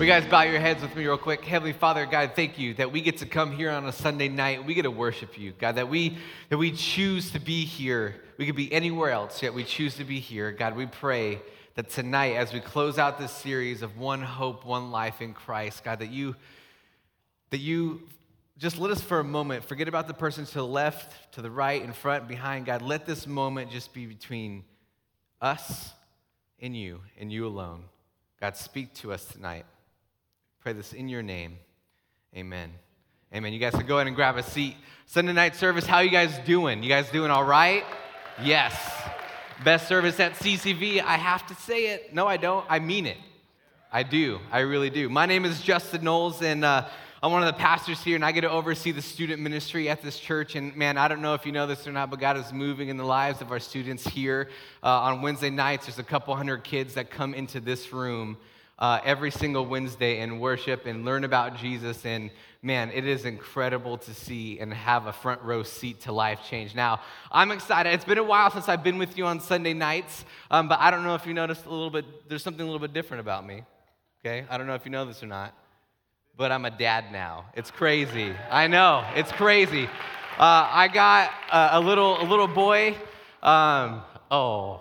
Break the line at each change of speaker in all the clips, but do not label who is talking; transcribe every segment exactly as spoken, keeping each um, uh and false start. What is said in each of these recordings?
Will you guys bow your heads with me real quick? Heavenly Father, God, thank you that we get to come here on a Sunday night. We get to worship you, God, that we that we choose to be here. We could be anywhere else, yet we choose to be here. God, we pray that tonight, as we close out this series of One Hope, One Life in Christ, God, that you that you just let us for a moment forget about the person to the left, to the right, in front, behind. God, let this moment just be between us and you, and you alone. God, speak to us tonight. Pray this in your name. Amen. Amen. You guys can go ahead and grab a seat. Sunday night service, how you guys doing? You guys doing all right? Yes. Best service at C C V. I have to say it. No, I don't. I mean it. I do. I really do. My name is Justin Knowles, and uh, I'm one of the pastors here, and I get to oversee the student ministry at this church. And man, I don't know if you know this or not, but God is moving in the lives of our students here. Uh, on Wednesday nights, there's a couple hundred kids that come into this room Uh, every single Wednesday and worship and learn about Jesus. And man, it is incredible to see and have a front row seat to life change. Now, I'm excited. It's been a while since I've been with you on Sunday nights, um, but I don't know if you noticed a little bit, there's something a little bit different about me, okay? I don't know if you know this or not, but I'm a dad now. It's crazy. I know, it's crazy. Uh, I got a, a little a little boy. Um, oh,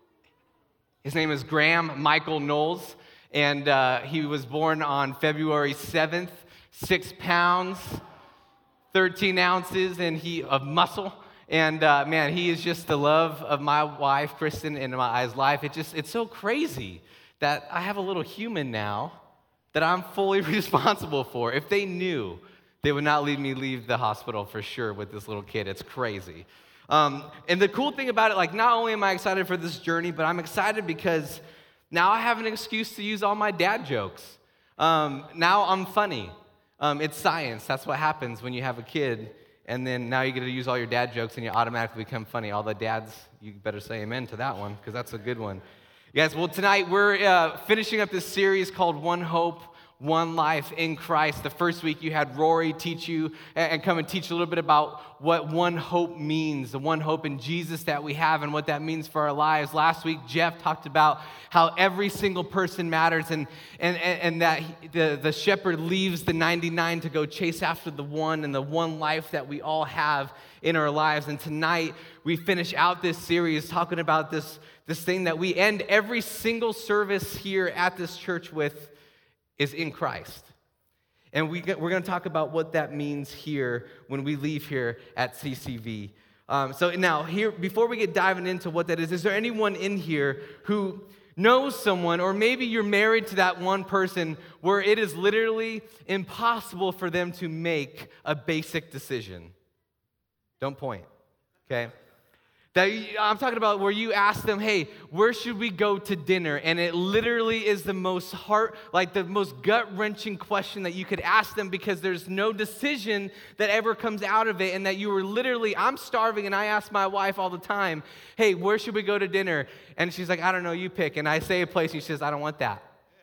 his name is Graham Michael Knowles. And uh, he was born on February seventh, six pounds, thirteen ounces and he of muscle. And uh, man, he is just the love of my wife, Kristen, and my life. It just, it's so crazy that I have a little human now that I'm fully responsible for. If they knew, they would not leave me leave the hospital for sure with this little kid. It's crazy. Um, and the cool thing about it, like, not only am I excited for this journey, but I'm excited because now I have an excuse to use all my dad jokes. Um, now I'm funny. Um, it's science. That's what happens when you have a kid, and then now you get to use all your dad jokes, and you automatically become funny. All the dads, you better say amen to that one, because that's a good one. Yes, well, tonight we're uh, finishing up this series called One Hope, One Life in Christ. The first week you had Rory teach you and come and teach a little bit about what one hope means, the one hope in Jesus that we have and what that means for our lives. Last week, Jeff talked about how every single person matters and and, and that he, the, the shepherd leaves the ninety-nine to go chase after the one and the one life that we all have in our lives. And tonight, we finish out this series talking about this, this thing that we end every single service here at this church with, is in Christ. And we get, we're going to talk about what that means here when we leave here at C C V. Um, so now, here, before we get diving into what that is, is there anyone in here who knows someone, or maybe you're married to that one person where it is literally impossible for them to make a basic decision? Don't point, okay? That I'm talking about where you ask them, hey, where should we go to dinner? And it literally is the most heart, like the most gut-wrenching question that you could ask them, because there's no decision that ever comes out of it. And that you were literally, I'm starving, and I ask my wife all the time, hey, where should we go to dinner? And she's like, I don't know, you pick. And I say a place, and she says, I don't want that.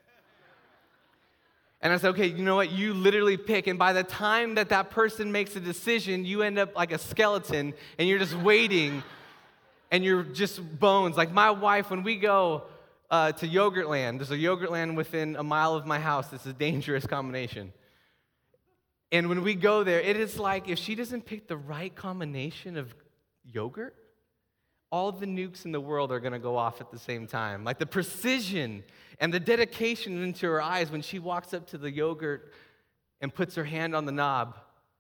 And I said, okay, you know what? You literally pick. And by the time that that person makes a decision, you end up like a skeleton, and you're just waiting. And you're just bones. Like my wife, when we go uh, to Yogurtland, there's a Yogurtland within a mile of my house. It's a dangerous combination. And when we go there, it is like if she doesn't pick the right combination of yogurt, all the nukes in the world are going to go off at the same time. Like the precision and the dedication into her eyes when she walks up to the yogurt and puts her hand on the knob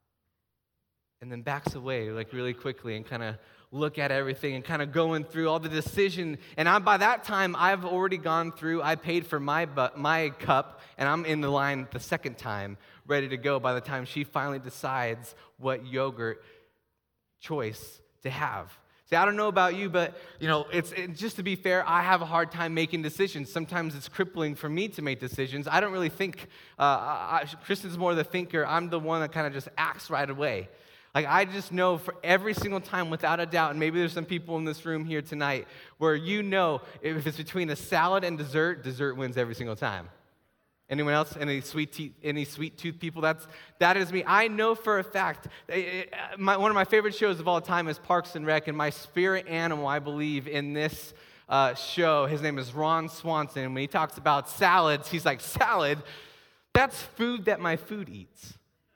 and then backs away like really quickly and kind of look at everything and kind of going through all the decision. And I, by that time, I've already gone through, I paid for my bu- my cup, and I'm in the line the second time, ready to go by the time she finally decides what yogurt choice to have. See, I don't know about you, but, you know, it's it, just to be fair, I have a hard time making decisions. Sometimes it's crippling for me to make decisions. I don't really think, uh, I, Kristen's more the thinker. I'm the one that kind of just acts right away. Like, I just know for every single time, without a doubt, and maybe there's some people in this room here tonight where you know if it's between a salad and dessert, dessert wins every single time. Anyone else? Any sweet teeth, any sweet tooth people? That's that is me. I know for a fact. It, it, my, one of my favorite shows of all time is Parks and Rec, and my spirit animal, I believe, in this uh, show, his name is Ron Swanson. When he talks about salads, he's like, salad? That's food that my food eats.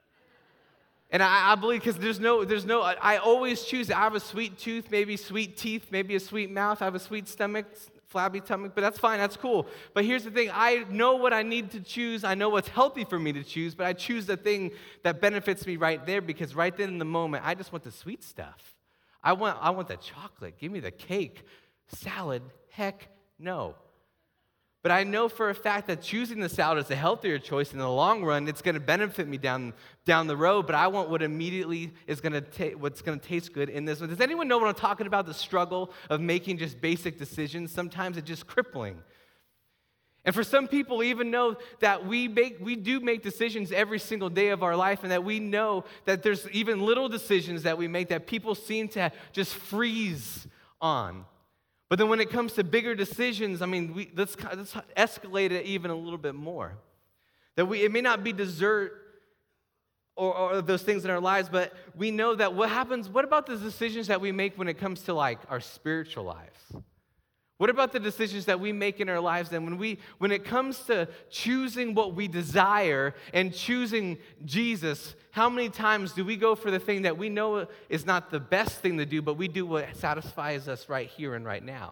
And I, I believe because there's no, there's no, I, I always choose it. I have a sweet tooth, maybe sweet teeth, maybe a sweet mouth. I have a sweet stomach, flabby stomach, but that's fine, that's cool. But here's the thing, I know what I need to choose. I know what's healthy for me to choose, but I choose the thing that benefits me right there because right then in the moment, I just want the sweet stuff. I want, I want the chocolate. Give me the cake. Salad, heck no. But I know for a fact that choosing the salad is a healthier choice in the long run. It's going to benefit me down, down the road, but I want what immediately is going to ta- what's going to taste good in this one. Does anyone know what I'm talking about? The struggle of making just basic decisions. Sometimes it's just crippling. And for some people, even know that we make we do make decisions every single day of our life, and that we know that there's even little decisions that we make that people seem to just freeze on. But then when it comes to bigger decisions, I mean, we, let's, let's escalate it even a little bit more. That we, it may not be dessert or, or those things in our lives, but we know that what happens, what about the decisions that we make when it comes to like our spiritual lives? What about the decisions that we make in our lives then when we, when it comes to choosing what we desire and choosing Jesus, how many times do we go for the thing that we know is not the best thing to do, but we do what satisfies us right here and right now?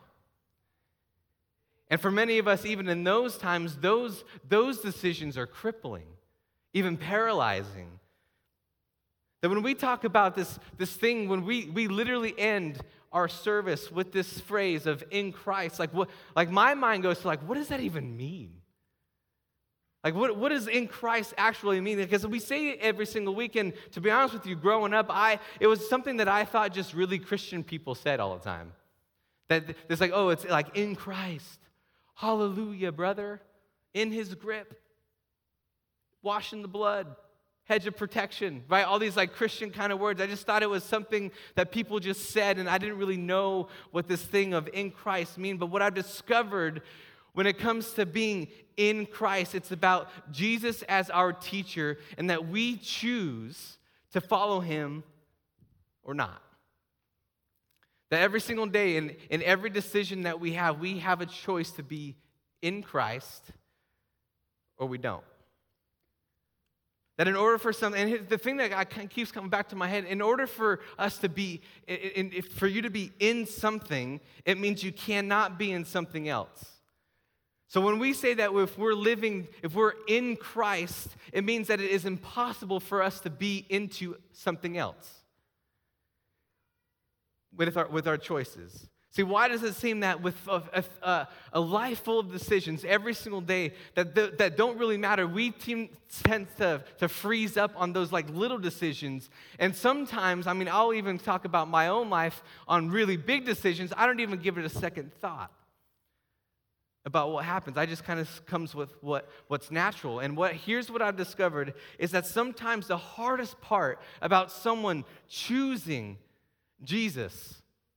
And for many of us, even in those times, those, those decisions are crippling, even paralyzing. That when we talk about this, this thing, when we, we literally end our service with this phrase of in Christ, like what, like my mind goes to like, what does that even mean? Like what, what does in Christ actually mean? Because we say it every single week, and to be honest with you, growing up, I it was something that I thought just really Christian people said all the time. That it's like, oh, it's like in Christ. Hallelujah, brother. In his grip. Washing the blood. Hedge of protection, right? All these like Christian kind of words. I just thought it was something that people just said, and I didn't really know what this thing of in Christ mean. But what I've discovered when it comes to being in Christ, it's about Jesus as our teacher, and that we choose to follow him or not. That every single day, in, in every decision that we have, we have a choice to be in Christ or we don't. That in order for some, and the thing that I keeps coming back to my head, in order for us to be, in, in, for you to be in something, it means you cannot be in something else. So when we say that if we're living, if we're in Christ, it means that it is impossible for us to be into something else with our, with our choices. See, why does it seem that with a, a, a life full of decisions every single day that, that don't really matter, we tend to, to freeze up on those like little decisions. And sometimes, I mean, I'll even talk about my own life on really big decisions. I don't even give it a second thought about what happens. I just kind of comes with what, what's natural. And what here's what I've discovered is that sometimes the hardest part about someone choosing Jesus,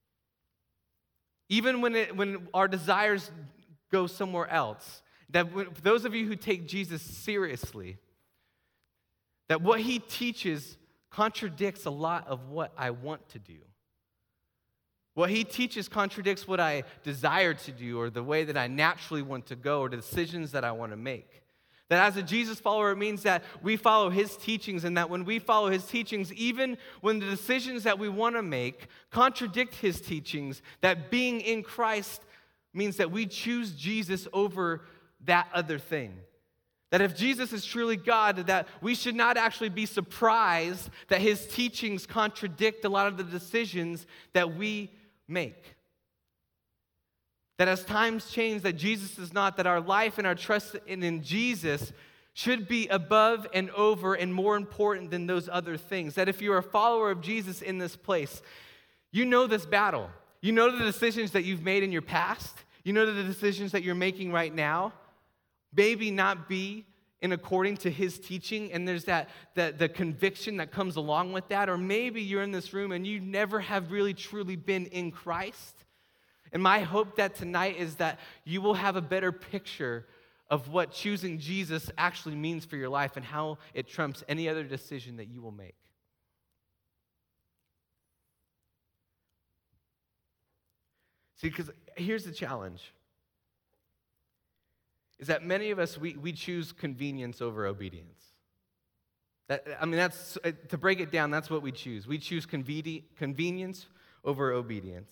even when it, when our desires go somewhere else, that when, for those of you who take Jesus seriously, that what he teaches contradicts a lot of what I want to do. What he teaches contradicts what I desire to do or the way that I naturally want to go or the decisions that I want to make. That as a Jesus follower, it means that we follow his teachings, and that when we follow his teachings, even when the decisions that we want to make contradict his teachings, that being in Christ means that we choose Jesus over that other thing. That if Jesus is truly God, that we should not actually be surprised that his teachings contradict a lot of the decisions that we make. That as times change, that Jesus is not, that our life and our trust in, in Jesus should be above and over and more important than those other things. That if you're a follower of Jesus in this place, you know this battle. You know the decisions that you've made in your past. You know the decisions that you're making right now. Maybe not be in according to his teaching, and there's that, that the conviction that comes along with that. Or maybe you're in this room and you never have really truly been in Christ. And my hope that tonight is that you will have a better picture of what choosing Jesus actually means for your life and how it trumps any other decision that you will make. See, because here's the challenge. is that many of us, we, we choose convenience over obedience. That, I mean, that's to break it down, that's what we choose. We choose conveni- convenience over obedience.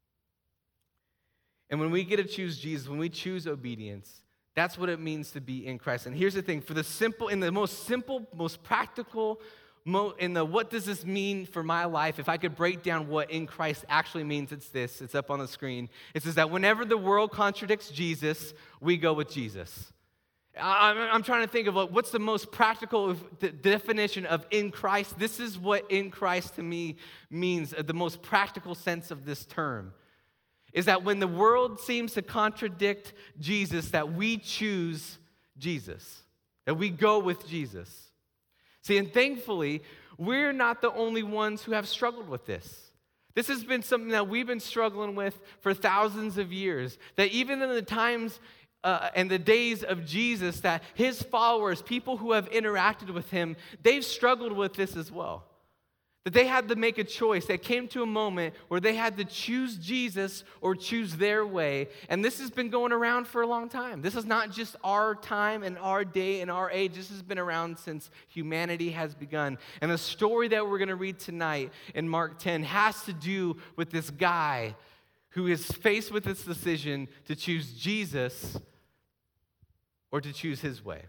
And when we get to choose Jesus, when we choose obedience, that's what it means to be in Christ. And here's the thing, for the simple, in the most simple, most practical, mo- in the what does this mean for my life, if I could break down what in Christ actually means, it's this, it's up on the screen. It says that whenever the world contradicts Jesus, we go with Jesus. I'm trying to think of what's the most practical definition of in Christ. This is what in Christ to me means, the most practical sense of this term, is that when the world seems to contradict Jesus, that we choose Jesus, that we go with Jesus. See, and thankfully, we're not the only ones who have struggled with this. This has been something that we've been struggling with for thousands of years, that even in the times Uh, and the days of Jesus, that his followers, people who have interacted with him, they've struggled with this as well. That they had to make a choice. They came to a moment where they had to choose Jesus or choose their way. And this has been going around for a long time. This is not just our time and our day and our age. This has been around since humanity has begun. And the story that we're going to read tonight in Mark ten has to do with this guy who is faced with this decision to choose Jesus or to choose his way.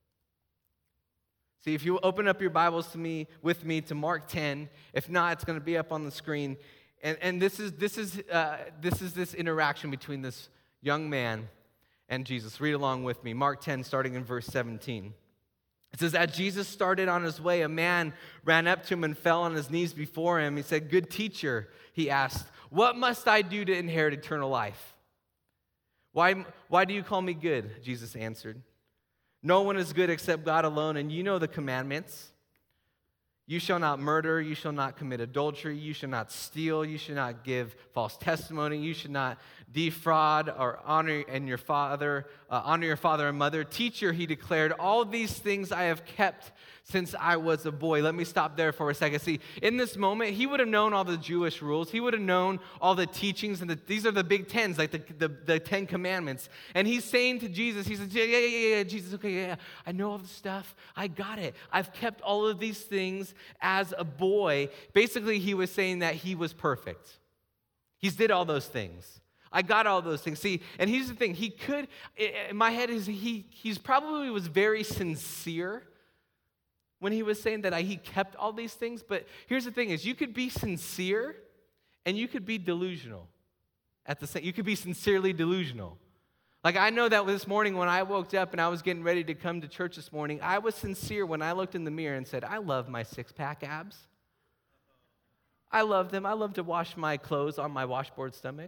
See, if you open up your Bibles to me, with me to Mark ten, if not, it's going to be up on the screen. And, and this is this is uh, this is this interaction between this young man and Jesus. Read along with me. Mark ten, starting in verse seventeen. It says, as Jesus started on his way, a man ran up to him and fell on his knees before him. He said, "Good teacher," he asked, "what must I do to inherit eternal life?" Why, why do you call me good? Jesus answered. No one is good except God alone, and you know the commandments. You shall not murder, you shall not commit adultery, you shall not steal, you shall not give false testimony, you should not defraud or honor and your father, uh, honor your father and mother. Teacher, he declared, all these things I have kept since I was a boy. Let me stop there for a second. See, in this moment, he would have known all the Jewish rules. He would have known all the teachings, and the, these are the big tens, like the, the, the Ten Commandments. And he's saying to Jesus, he says, yeah, yeah, yeah, yeah, Jesus, okay, yeah, yeah, I know all the stuff. I got it. I've kept all of these things as a boy. Basically, he was saying that he was perfect. He's did all those things. I got all those things. See, and here's the thing. He could, in my head, is he he's probably was very sincere when he was saying that I, he kept all these things. But here's the thing is you could be sincere and you could be delusional at the same. You could be sincerely delusional. Like I know that this morning when I woke up and I was getting ready to come to church this morning, I was sincere when I looked in the mirror and said, I love my six-pack abs. I love them. I love to wash my clothes on my washboard stomach.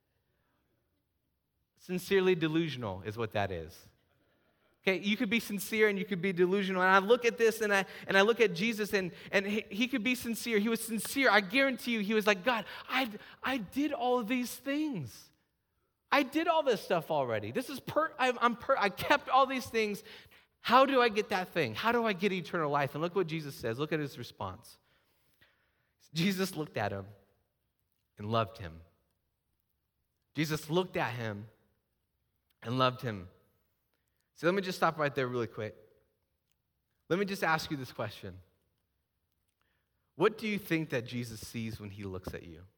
Sincerely delusional is what that is. Okay, you could be sincere and you could be delusional. And I look at this and I and I look at Jesus and, and he, he could be sincere. He was sincere. I guarantee you, he was like, God, I, I did all of these things. I did all this stuff already. This is per, I, I'm per, I kept all these things. How do I get that thing? How do I get eternal life? And look what Jesus says. Look at his response. Jesus looked at him and loved him. Jesus looked at him and loved him. So let me just stop right there really quick. Let me just ask you this question. What do you think that Jesus sees when he looks at you?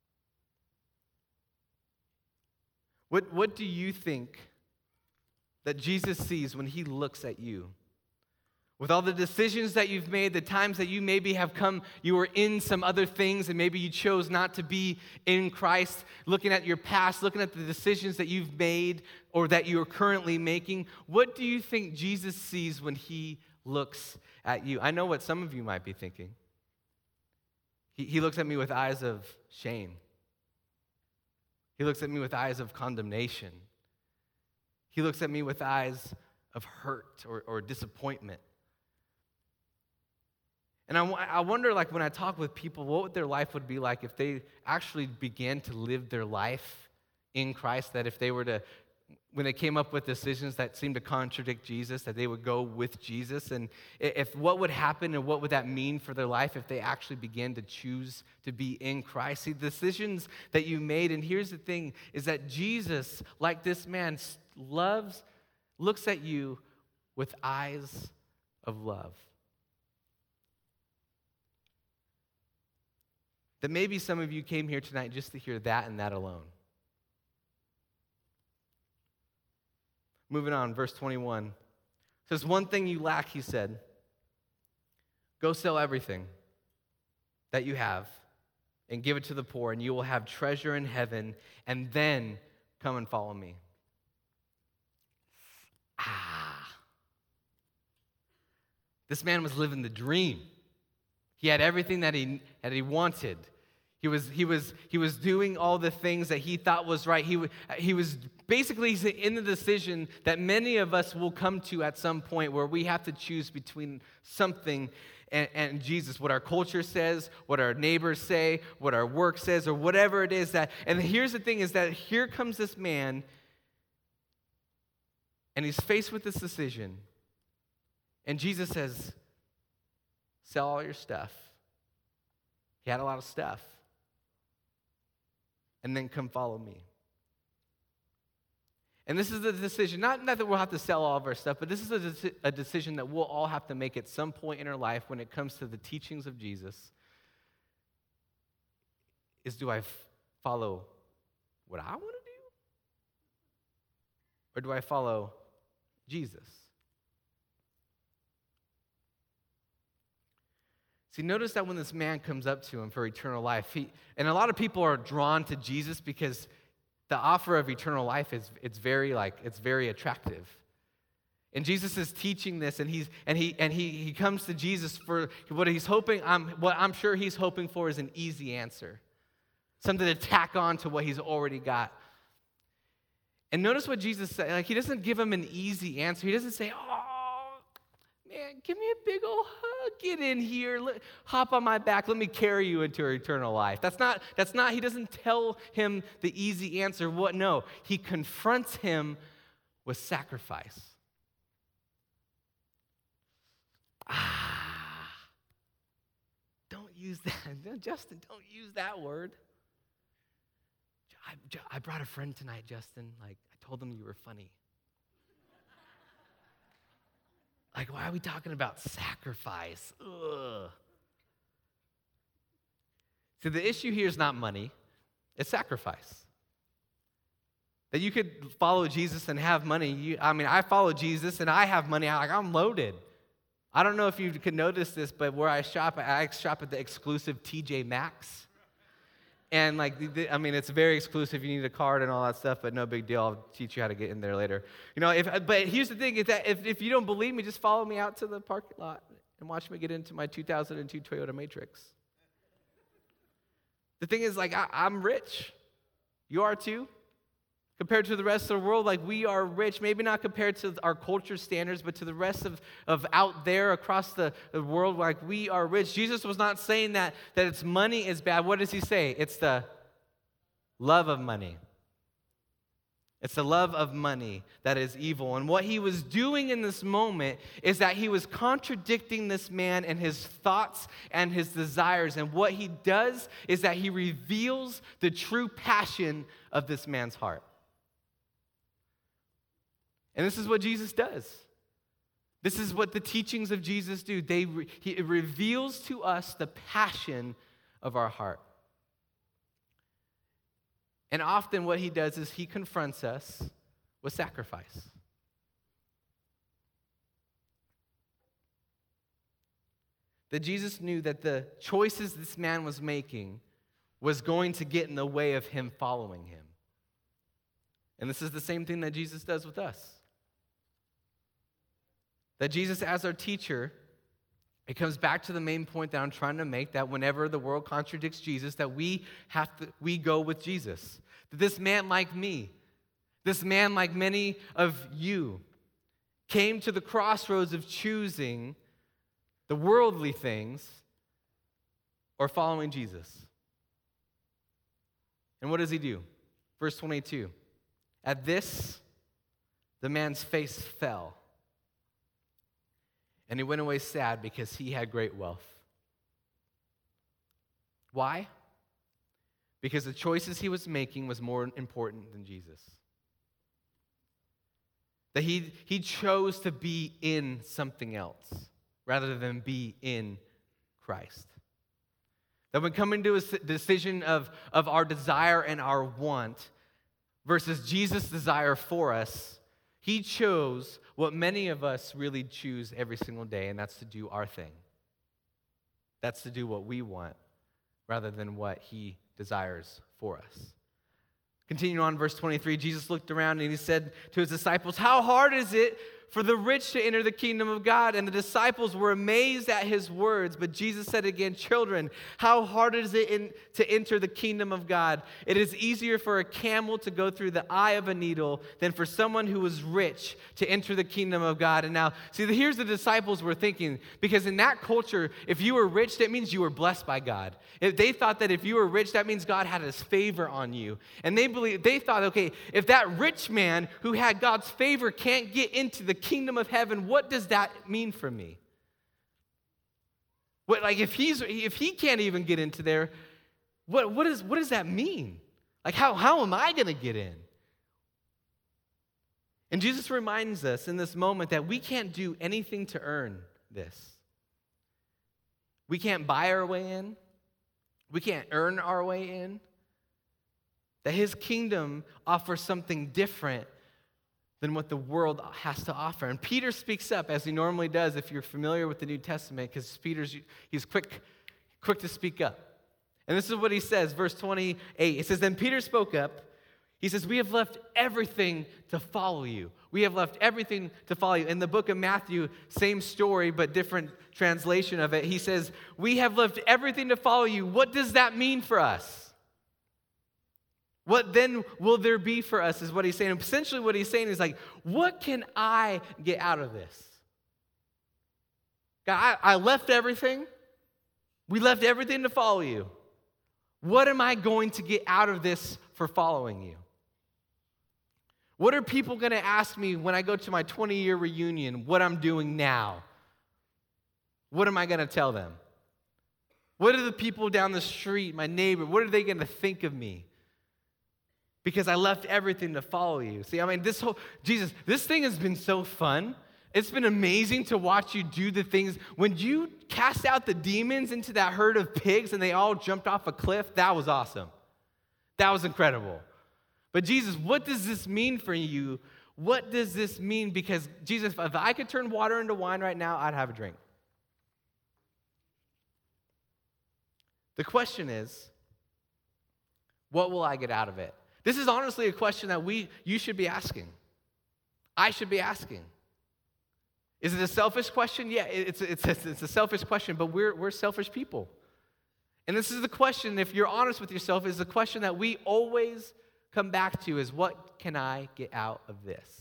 What, what do you think that Jesus sees when he looks at you? With all the decisions that you've made, the times that you maybe have come, you were in some other things and maybe you chose not to be in Christ, looking at your past, looking at the decisions that you've made or that you're currently making, what do you think Jesus sees when he looks at you? I know what some of you might be thinking. He, he looks at me with eyes of shame. He looks at me with eyes of condemnation. He looks at me with eyes of hurt or, or disappointment. And I, I wonder, like, when I talk with people, what their life would be like if they actually began to live their life in Christ, that if they were to, when they came up with decisions that seemed to contradict Jesus, that they would go with Jesus, and if what would happen and what would that mean for their life if they actually began to choose to be in Christ. See, the decisions that you made, and here's the thing, is that Jesus, like this man, loves looks at you with eyes of love. That maybe some of you came here tonight just to hear that and that alone. Moving on, verse twenty-one. It says, one thing you lack, he said. Go sell everything that you have and give it to the poor, and you will have treasure in heaven, and then come and follow me. Ah. This man was living the dream. He had everything that he, that he wanted. He was, he, was, he was doing all the things that he thought was right. He, he was basically in the decision that many of us will come to at some point where we have to choose between something and, and Jesus, what our culture says, what our neighbors say, what our work says, or whatever it is that. And here's the thing is that here comes this man, and he's faced with this decision. And Jesus says, sell all your stuff. He had a lot of stuff. And then come follow me. And this is the decision, not, not that we'll have to sell all of our stuff, but this is a, de- a decision that we'll all have to make at some point in our life when it comes to the teachings of Jesus. Is do I f- follow what I want to do? Or do I follow Jesus? See, notice that when this man comes up to him for eternal life, he, and a lot of people are drawn to Jesus because the offer of eternal life is it's very like it's very attractive. And Jesus is teaching this, and he's and he and he he comes to Jesus for what he's hoping. I'm what I'm sure he's hoping for is an easy answer, something to tack on to what he's already got. And notice what Jesus said. Like he doesn't give him an easy answer. He doesn't say, "Oh, man, give me a big old hug. Get in here. Let, hop on my back. Let me carry you into eternal life." That's not, that's not, he doesn't tell him the easy answer. What? No, he confronts him with sacrifice. Ah, don't use that. Justin, don't use that word. I, I brought a friend tonight, Justin. Like, I told him you were funny. Like, why are we talking about sacrifice? Ugh. See, the issue here is not money. It's sacrifice. That you could follow Jesus and have money. You, I mean, I follow Jesus and I have money. I'm like, I'm loaded. I don't know if you can notice this, but where I shop, I shop at the exclusive T J Maxx. And like, I mean, it's very exclusive. You need a card and all that stuff, but no big deal. I'll teach you how to get in there later. You know, if, but here's the thing: is that if, if you don't believe me, just follow me out to the parking lot and watch me get into my two thousand two Toyota Matrix. The thing is, like, I, I'm rich. You are too. Compared to the rest of the world, like, we are rich. Maybe not compared to our culture standards, but to the rest of, of out there across the, the world, like, we are rich. Jesus was not saying that, that it's money is bad. What does he say? It's the love of money. It's the love of money that is evil. And what he was doing in this moment is that he was contradicting this man and his thoughts and his desires. And what he does is that he reveals the true passion of this man's heart. And this is what Jesus does. This is what the teachings of Jesus do. They re- he, it reveals to us the passion of our heart. And often what he does is he confronts us with sacrifice. That Jesus knew that the choices this man was making was going to get in the way of him following him. And this is the same thing that Jesus does with us. That Jesus, as our teacher, it comes back to the main point that I'm trying to make, that whenever the world contradicts Jesus, that we have to, we go with Jesus. That this man like me, this man like many of you, came to the crossroads of choosing the worldly things or following Jesus. And what does he do? Verse twenty-two. At this, the man's face fell. And he went away sad because he had great wealth. Why? Because the choices he was making was more important than Jesus. That he, he chose to be in something else rather than be in Christ. That when coming to a decision of, of our desire and our want versus Jesus' desire for us, he chose what many of us really choose every single day, and that's to do our thing. That's to do what we want rather than what he desires for us. Continuing on, verse twenty-three, Jesus looked around and he said to his disciples, "How hard is it for the rich to enter the kingdom of God?" And the disciples were amazed at his words. But Jesus said again, "Children, how hard is it in, to enter the kingdom of God? It is easier for a camel to go through the eye of a needle than for someone who is rich to enter the kingdom of God." And now, see, here's the disciples were thinking, because in that culture, if you were rich, that means you were blessed by God. If they thought that if you were rich, that means God had his favor on you. And they believe, they thought, okay, if that rich man who had God's favor can't get into the kingdom of heaven, what does that mean for me? What, like if he's if he can't even get into there, what what is what does that mean? Like how how am I going to get in? And Jesus reminds us in this moment that we can't do anything to earn this. We can't buy our way in. We can't earn our way in. That his kingdom offers something different than what the world has to offer. And Peter speaks up, as he normally does if you're familiar with the New Testament, because Peter's he's quick, quick to speak up. And this is what he says, verse twenty-eight. It says, "Then Peter spoke up. He says, 'We have left everything to follow you.'" We have left everything to follow you. In the book of Matthew, same story, but different translation of it. He says, "We have left everything to follow you." What does that mean for us? What then will there be for us is what he's saying. And essentially what he's saying is like, what can I get out of this? God, I, I left everything. We left everything to follow you. What am I going to get out of this for following you? What are people going to ask me when I go to my twenty-year reunion, what I'm doing now? What am I going to tell them? What are the people down the street, my neighbor, what are they going to think of me? Because I left everything to follow you. See, I mean, this whole, Jesus, this thing has been so fun. It's been amazing to watch you do the things. When you cast out the demons into that herd of pigs and they all jumped off a cliff, that was awesome. That was incredible. But Jesus, what does this mean for you? What does this mean? Because Jesus, if I could turn water into wine right now, I'd have a drink. The question is, what will I get out of it? This is honestly a question that we, you should be asking. I should be asking. Is it a selfish question? Yeah, it's, it's, it's, it's a selfish question, but we're, we're selfish people. And this is the question, if you're honest with yourself, is the question that we always come back to is, what can I get out of this?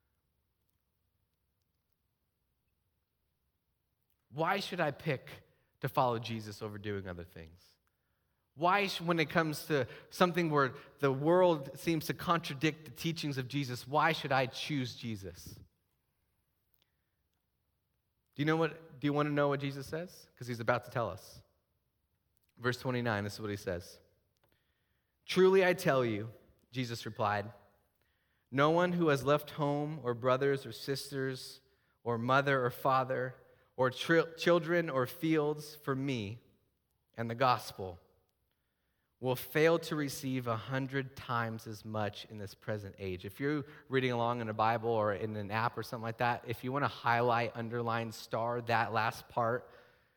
Why should I pick to follow Jesus over doing other things? Why, when it comes to something where the world seems to contradict the teachings of Jesus, why should I choose Jesus? Do you know what? Do you want to know what Jesus says? Because he's about to tell us. Verse twenty-nine, this is what he says. "Truly I tell you," Jesus replied, "no one who has left home or brothers or sisters or mother or father or tri- children or fields for me and the gospel will fail to receive a hundred times as much in this present age." If you're reading along in a Bible or in an app or something like that, if you want to highlight, underline, star that last part,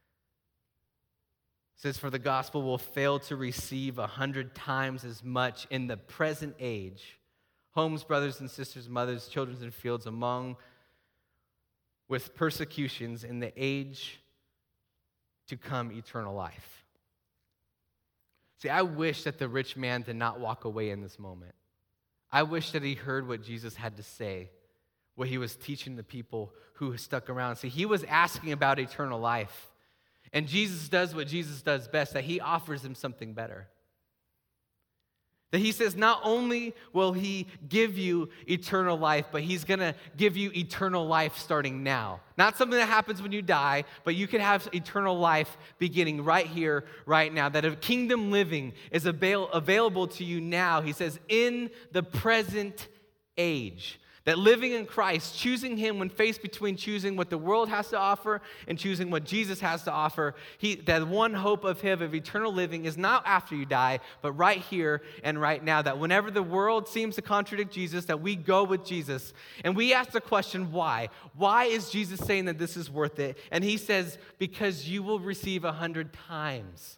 it says, "For the gospel will fail to receive a hundred times as much in the present age, homes, brothers and sisters, mothers, children and fields among, with persecutions in the age to come, eternal life." See, I wish that the rich man did not walk away in this moment. I wish that he heard what Jesus had to say, what he was teaching the people who stuck around. See, he was asking about eternal life. And Jesus does what Jesus does best, that he offers him something better. That he says not only will he give you eternal life, but he's going to give you eternal life starting now. Not something that happens when you die, but you can have eternal life beginning right here, right now. That a kingdom living is avail- available to you now, he says, in the present age. That living in Christ, choosing him when faced between choosing what the world has to offer and choosing what Jesus has to offer, he, that one hope of him of eternal living is not after you die, but right here and right now. That whenever the world seems to contradict Jesus, that we go with Jesus. And we ask the question, why? Why is Jesus saying that this is worth it? And he says, because you will receive a hundred times.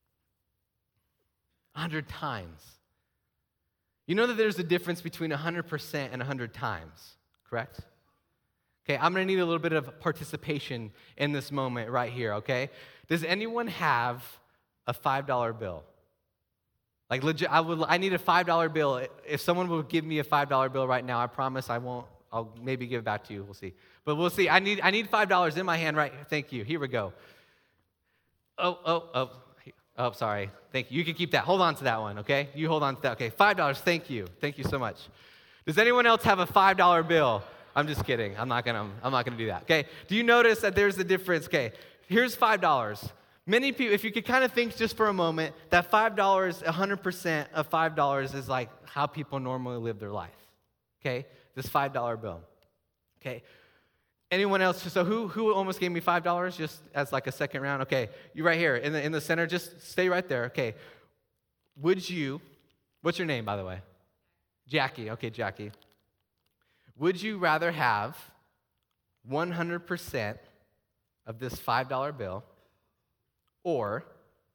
A hundred times. You know that there's a difference between one hundred percent and one hundred times, correct? Okay, I'm going to need a little bit of participation in this moment right here, okay? Does anyone have a five dollar bill? Like, legit, I, would, I need a five dollar bill. If someone would give me a five dollar bill right now, I promise I won't. I'll maybe give it back to you. We'll see. But we'll see. I need, I need five dollars in my hand right here. Thank you. Here we go. Oh, oh, oh. Oh, sorry. Thank you. You can keep that. Hold on to that one, okay? You hold on to that. Okay, five dollars. Thank you. Thank you so much. Does anyone else have a five dollar bill? I'm just kidding. I'm not gonna. I'm not gonna do that. Okay. Do you notice that there's a difference? Okay. Here's five dollars. Many people, if you could kind of think just for a moment, that five dollars, one hundred percent of five dollars is like how people normally live their life. Okay. This five dollar bill. Okay. Anyone else? So who who almost gave me five dollars just as like a second round? Okay, you right here in the in the center. Just stay right there. Okay. Would you? What's your name, by the way? Jackie. Okay, Jackie. Would you rather have one hundred percent of this five dollar bill, or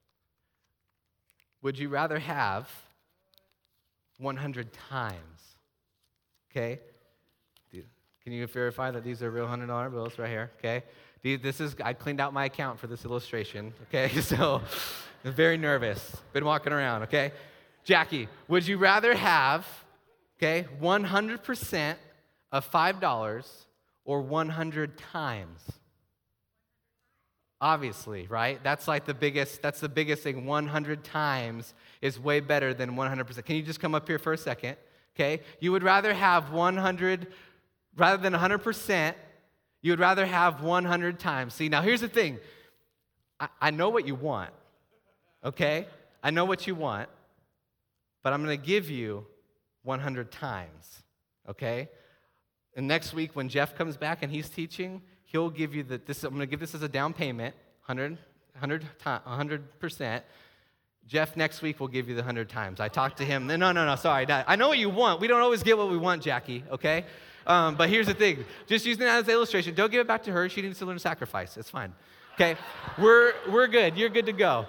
would you rather have one hundred times? Okay. Can you verify that these are real one hundred dollar bills right here, okay? This is, I cleaned out my account for this illustration, okay? So, I'm very nervous. Been walking around, okay? Jackie, would you rather have, okay, one hundred percent of five dollars or one hundred times? Obviously, right? That's like the biggest, that's the biggest thing. one hundred times is way better than one hundred percent. Can you just come up here for a second, okay? You would rather have one hundred rather than one hundred percent, you would rather have one hundred times. See, now here's the thing. I, I know what you want, okay? I know what you want, but I'm going to give you one hundred times, okay? And next week when Jeff comes back and he's teaching, he'll give you the, this, I'm going to give this as a down payment, one hundred, one hundred, one hundred percent. Jeff next week will give you the one hundred times. I talked to him. No, no, no, sorry. I know what you want. We don't always get what we want, Jackie, okay? Um, but here's the thing. Just using that as an illustration. Don't give it back to her. She needs to learn sacrifice. It's fine. Okay? We're, we're good. You're good to go.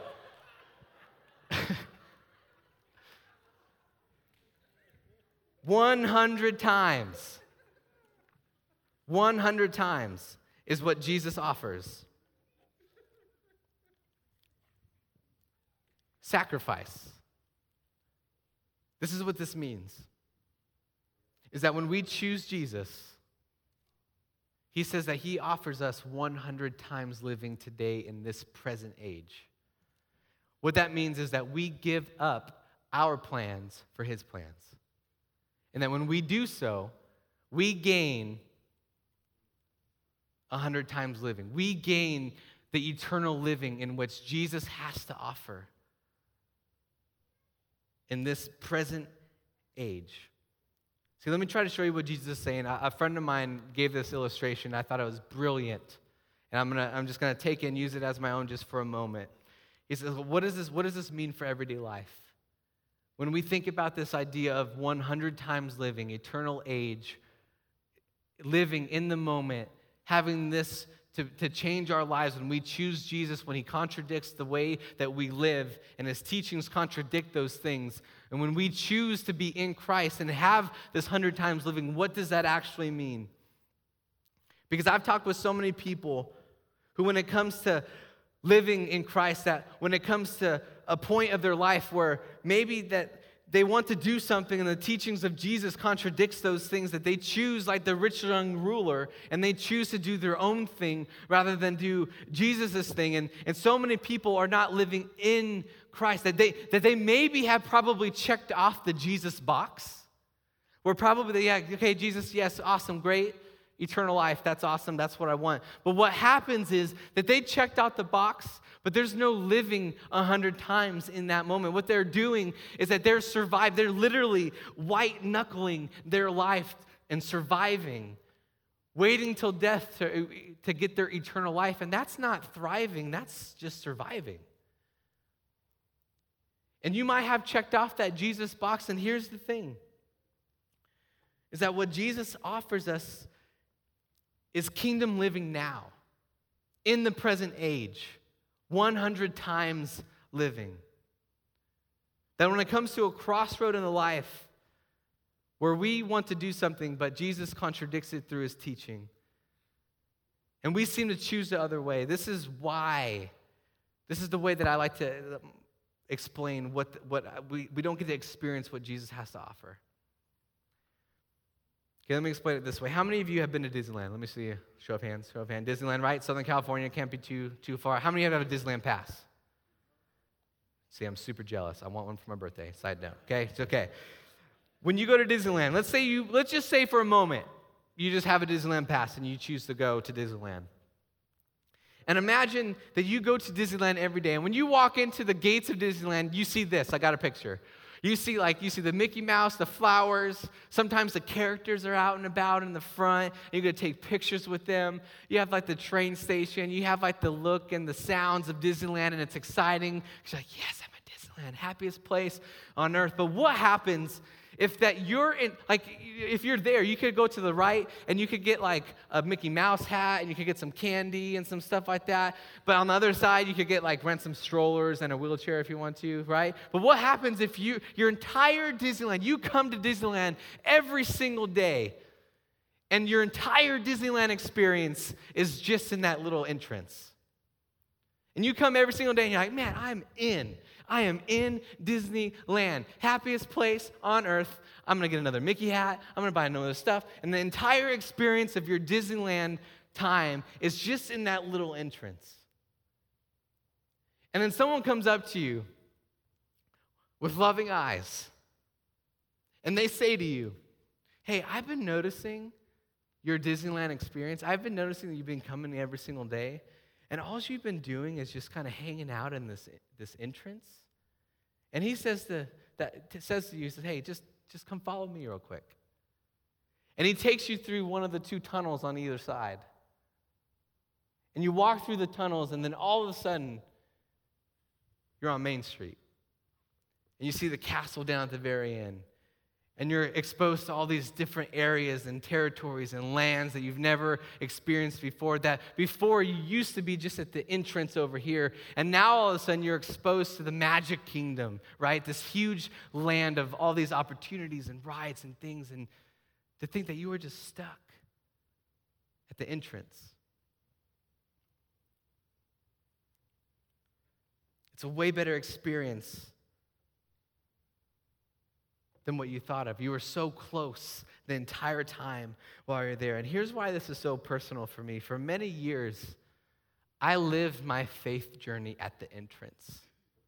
one hundred times. one hundred times is what Jesus offers. Sacrifice. This is what this means. Is that when we choose Jesus, he says that he offers us one hundred times living today in this present age. What that means is that we give up our plans for his plans. And that when we do so, we gain one hundred times living. We gain the eternal living in which Jesus has to offer in this present age. See, let me try to show you what Jesus is saying. A friend of mine gave this illustration. I thought it was brilliant. And I'm gonna, I'm just going to take it and use it as my own just for a moment. He says, what, is this, what does this mean for everyday life? When we think about this idea of one hundred times living, eternal age, living in the moment, having this to, to change our lives when we choose Jesus, when he contradicts the way that we live, and his teachings contradict those things. And when we choose to be in Christ and have this hundred times living, what does that actually mean? Because I've talked with so many people who, when it comes to living in Christ, that when it comes to a point of their life where maybe that they want to do something and the teachings of Jesus contradicts those things, that they choose like the rich young ruler and they choose to do their own thing rather than do Jesus' thing. And, and so many people are not living in Christ, that they, that they maybe have probably checked off the Jesus box. Where probably, yeah, okay, Jesus, yes, awesome, great, eternal life, that's awesome, that's what I want. But what happens is that they checked out the box, but there's no living a hundred times in that moment. What they're doing is that they're survived. They're literally white-knuckling their life
and surviving, waiting till death to, to get their eternal life. And that's not thriving, that's just surviving. And you might have checked off that Jesus box, and here's the thing, is that what Jesus offers us is kingdom living now, in the present age, one hundred times living. That when it comes to a crossroad in the life where we want to do something, but Jesus contradicts it through his teaching, and we seem to choose the other way, this is why, this is the way that I like to explain what, what we, we don't get to experience what Jesus has to offer. Okay, let me explain it this way. How many of you have been to Disneyland? Let me see you. Show of hands, show of hands. Disneyland, right? Southern California, can't be too, too far. How many of you have a Disneyland pass? See, I'm super jealous. I want one for my birthday. Side note, okay? It's okay. When you go to Disneyland, let's say you, let's just say for a moment, you just have a Disneyland pass and you choose to go to Disneyland. And imagine that you go to Disneyland every day, and when you walk into the gates of Disneyland, you see this. I got a picture. You see, like, you see the Mickey Mouse, the flowers. Sometimes the characters are out and about in the front. You're going to take pictures with them. You have, like, the train station. You have, like, the look and the sounds of Disneyland, and it's exciting. You're like, yes, I'm at Disneyland, happiest place on earth. But what happens if that you're in, like, if you're there, you could go to the right, and you could get, like, a Mickey Mouse hat, and you could get some candy and some stuff like that. But on the other side, you could get, like, rent some strollers and a wheelchair if you want to, right? But what happens if you, your entire Disneyland, you come to Disneyland every single day, and your entire Disneyland experience is just in that little entrance? And you come every single day, and you're like, man, I'm in. I am in Disneyland. Happiest place on earth. I'm going to get another Mickey hat. I'm going to buy another stuff. And the entire experience of your Disneyland time is just in that little entrance. And then someone comes up to you with loving eyes, and they say to you, hey, I've been noticing your Disneyland experience. I've been noticing that you've been coming every single day, and all you've been doing is just kind of hanging out in this, this entrance. And he says to, that, says to you, he says, hey, just, just come follow me real quick. And he takes you through one of the two tunnels on either side. And you walk through the tunnels, and then all of a sudden, you're on Main Street. And you see the castle down at the very end. And you're exposed to all these different areas and territories and lands that you've never experienced before, that before you used to be just at the entrance over here. And now all of a sudden you're exposed to the Magic Kingdom, right? This huge land of all these opportunities and rides and things. And to think that you were just stuck at the entrance. It's a way better experience than what you thought of. You were so close the entire time while you're there. And here's why this is so personal for me. For many years, I lived my faith journey at the entrance.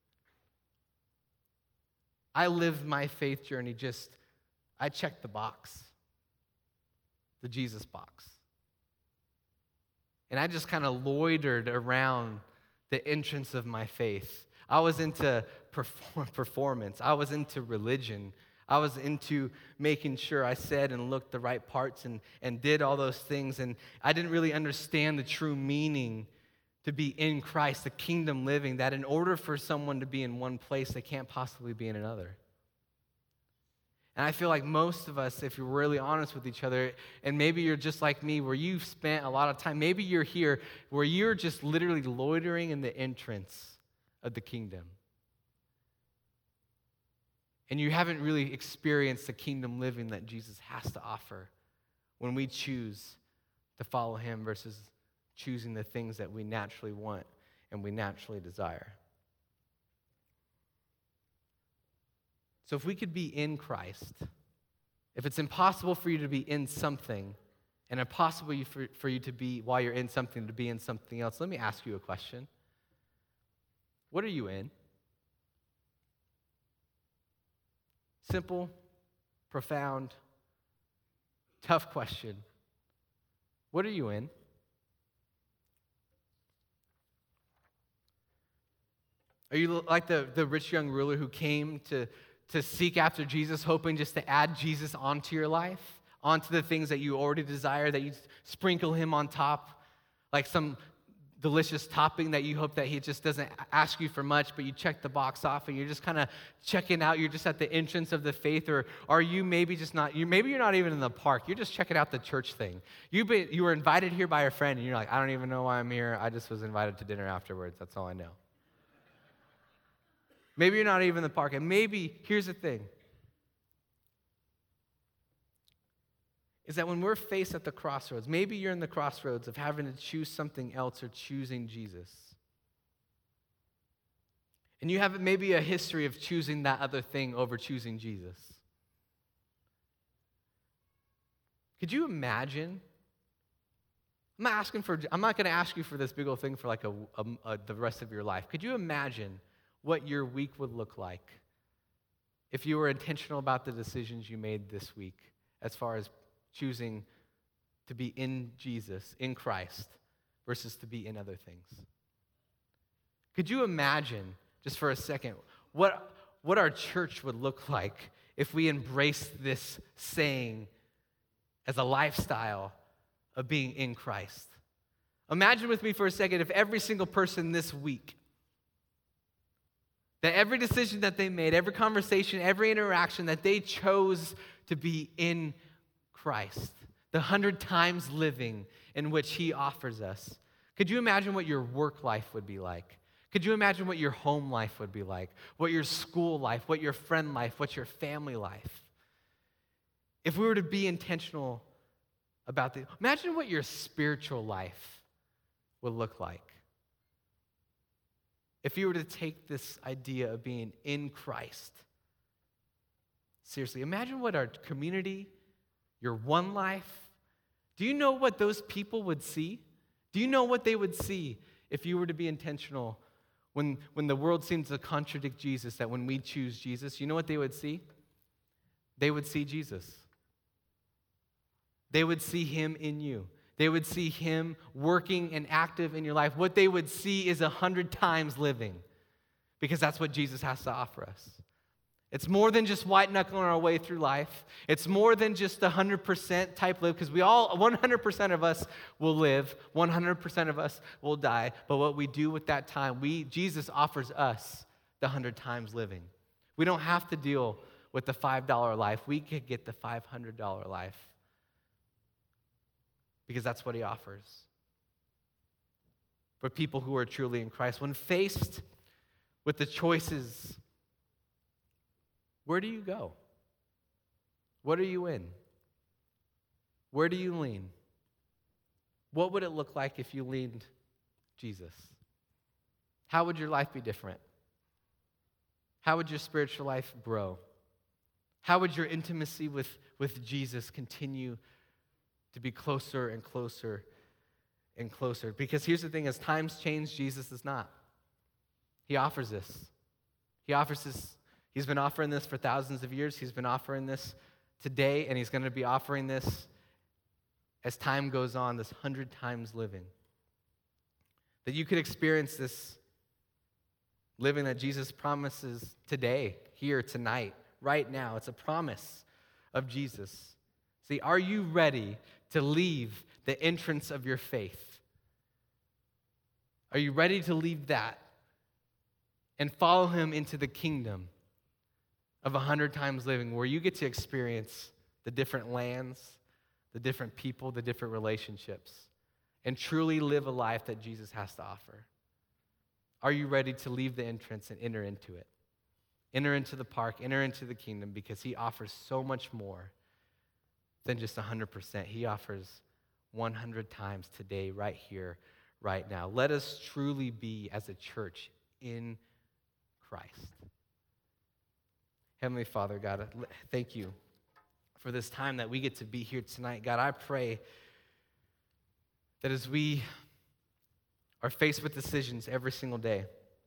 I lived my faith journey just, I checked the box, the Jesus box. And I just kind of loitered around the entrance of my faith. I was into perform- performance. I was into religion. I was into making sure I said and looked the right parts and, and did all those things. And I didn't really understand the true meaning to be in Christ, the kingdom living, that in order for someone to be in one place, they can't possibly be in another. And I feel like most of us, if you're really honest with each other, and maybe you're just like me, where you've spent a lot of time, maybe you're here, where you're just literally loitering in the entrance of the kingdom. And you haven't really experienced the kingdom living that Jesus has to offer when we choose to follow him versus choosing the things that we naturally want and we naturally desire. So if we could be in Christ, if it's impossible for you to be in something and impossible for, for you to be, while you're in something, to be in something else, let me ask you a question. What are you in? Simple, profound, tough question. What are you in? Are you like the, the rich young ruler who came to, to seek after Jesus, hoping just to add Jesus onto your life, onto the things that you already desire, that you sprinkle him on top, like some delicious topping that you hope that he just doesn't ask you for much, but you check the box off and you're just kind of checking out. You're just at the entrance of the faith, or are you maybe just not, you maybe you're not even in the park. You're just checking out the church thing. You be, you were invited here by a friend and you're like, I don't even know why I'm here. I just was invited to dinner afterwards. That's all I know. Maybe you're not even in the park. And maybe, here's the thing, is that when we're faced at the crossroads, maybe you're in the crossroads of having to choose something else or choosing Jesus. And you have maybe a history of choosing that other thing over choosing Jesus. Could you imagine? I'm not asking for, I'm not going to ask you for this big old thing for like a, a, a, the rest of your life. Could you imagine what your week would look like if you were intentional about the decisions you made this week as far as choosing to be in Jesus, in Christ, versus to be in other things? Could you imagine, just for a second, what, what our church would look like if we embraced this saying as a lifestyle of being in Christ? Imagine with me for a second if every single person this week, that every decision that they made, every conversation, every interaction, that they chose to be in Christ, the hundred times living in which he offers us. Could you imagine what your work life would be like? Could you imagine what your home life would be like? What your school life, what your friend life, what your family life? If we were to be intentional about the, imagine what your spiritual life would look like. If you were to take this idea of being in Christ seriously, imagine what our community, your one life, do you know what those people would see? Do you know what they would see if you were to be intentional when, when the world seems to contradict Jesus, that when we choose Jesus, you know what they would see? They would see Jesus. They would see him in you. They would see him working and active in your life. What they would see is a hundred times living, because that's what Jesus has to offer us. It's more than just white-knuckling our way through life. It's more than just a one hundred percent type live, because we all, one hundred percent of us will live, one hundred percent of us will die. But what we do with that time, we Jesus offers us the one hundred times living. We don't have to deal with the five dollar life. We could get the five hundred dollar life, because that's what he offers for people who are truly in Christ. When faced with the choices, where do you go? What are you in? Where do you lean? What would it look like if you leaned Jesus? How would your life be different? How would your spiritual life grow? How would your intimacy with, with Jesus continue to be closer and closer and closer? Because here's the thing, as times change, Jesus does not. He offers this. He offers this. He's been offering this for thousands of years. He's been offering this today, and he's going to be offering this as time goes on, this hundred times living. That you could experience this living that Jesus promises today, here, tonight, right now. It's a promise of Jesus. See, are you ready to leave the entrance of your faith? Are you ready to leave that and follow him into the kingdom of a hundred times living, where you get to experience the different lands, the different people, the different relationships, and truly live a life that Jesus has to offer? Are you ready to leave the entrance and enter into it? Enter into the park, enter into the kingdom, because he offers so much more than just one hundred percent. He offers one hundred times today, right here, right now. Let us truly be, as a church, in Christ. Heavenly Father, God, thank you for this time that we get to be here tonight. God, I pray that as we are faced with decisions every single day,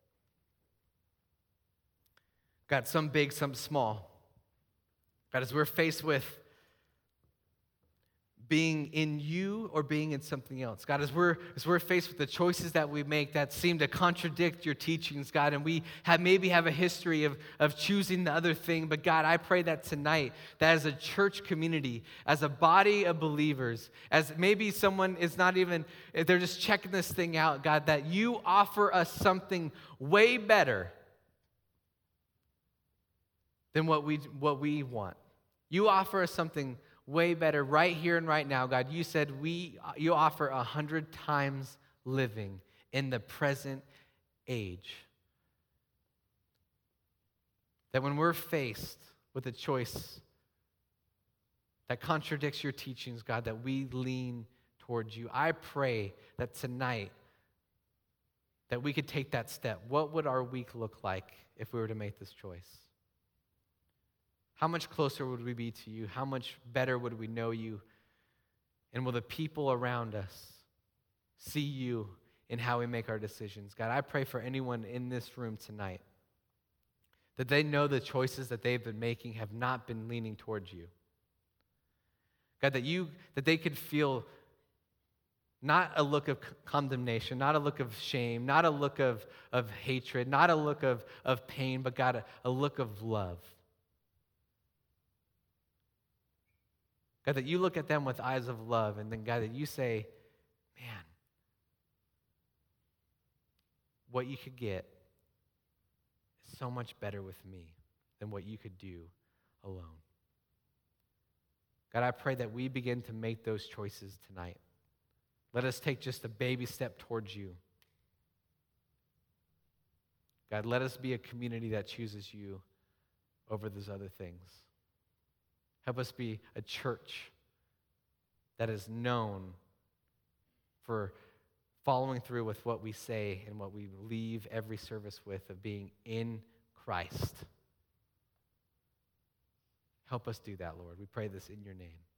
God, some big, some small, God, as we're faced with being in you or being in something else. God, as we're, as we're faced with the choices that we make that seem to contradict your teachings, God, and we have maybe have a history of, of choosing the other thing, but God, I pray that tonight, that as a church community, as a body of believers, as maybe someone is not even, they're just checking this thing out, God, that you offer us something way better than what we, what we want. You offer us something way better right here and right now, God. You said we you offer a hundred times living in the present age. That when we're faced with a choice that contradicts your teachings, God, that we lean towards you. I pray that tonight that we could take that step. What would our week look like if we were to make this choice? How much closer would we be to you? How much better would we know you? And will the people around us see you in how we make our decisions? God, I pray for anyone in this room tonight that they know the choices that they've been making have not been leaning towards you. God, that you that they could feel not a look of condemnation, not a look of shame, not a look of, of hatred, not a look of, of pain, but God, a, a look of love. God, that you look at them with eyes of love, and then, God, that you say, man, what you could get is so much better with me than what you could do alone. God, I pray that we begin to make those choices tonight. Let us take just a baby step towards you. God, let us be a community that chooses you over those other things. Help us be a church that is known for following through with what we say and what we leave every service with, of being in Christ. Help us do that, Lord. We pray this in your name.